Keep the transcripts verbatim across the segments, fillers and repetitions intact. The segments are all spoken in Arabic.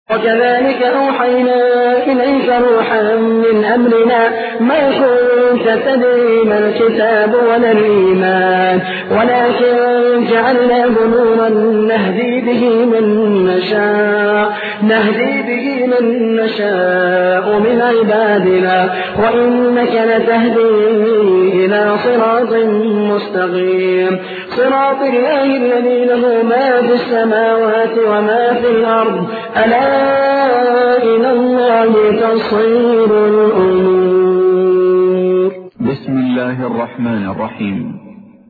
وكذلك أوحينا إليك روحا من أمرنا ما كنت تدري ما الكتاب ولا الإيمان ولكن جعلناه نورا نهدي به من نشاء نهدي به من نشاء من عبادنا وإنك لتهدي إلى صراط مستقيم صراط الله الذي له ما في السماوات وما في الأرض ألا إلى الله تصير الأمور. بسم الله الرحمن الرحيم.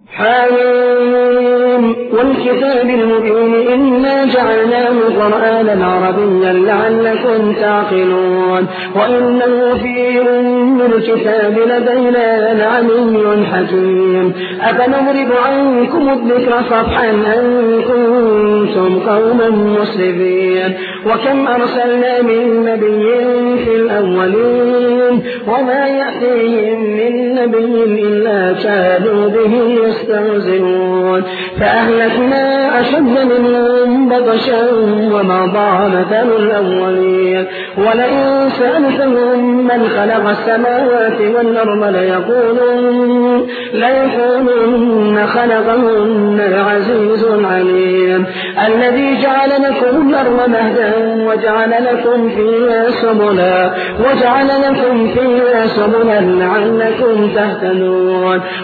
حميم والكتاب المبين إنا جعلناه قرآنا عربيا لعلكم تعقلون وإنه في أم الكتاب لدينا لعلي حكيم أفنضرب عنكم الذكر صفحا أن كنتم قوما مسرفين وكم أرسلنا من نبي في الأولين وما يأتيهم من نبي إلا كانوا به يستهزئون فأهلكنا أشد منهم بطشا ومضى مثل الأولين ولئن سألتهم من خلق السماوات والأرض ليقولن ليقولن خلقهن العزيز العليم الذي جعل لكم الأرض مهدا وجعل لكم فيها سبلا وجعل لكم فيها سبلا لعلكم تهتدون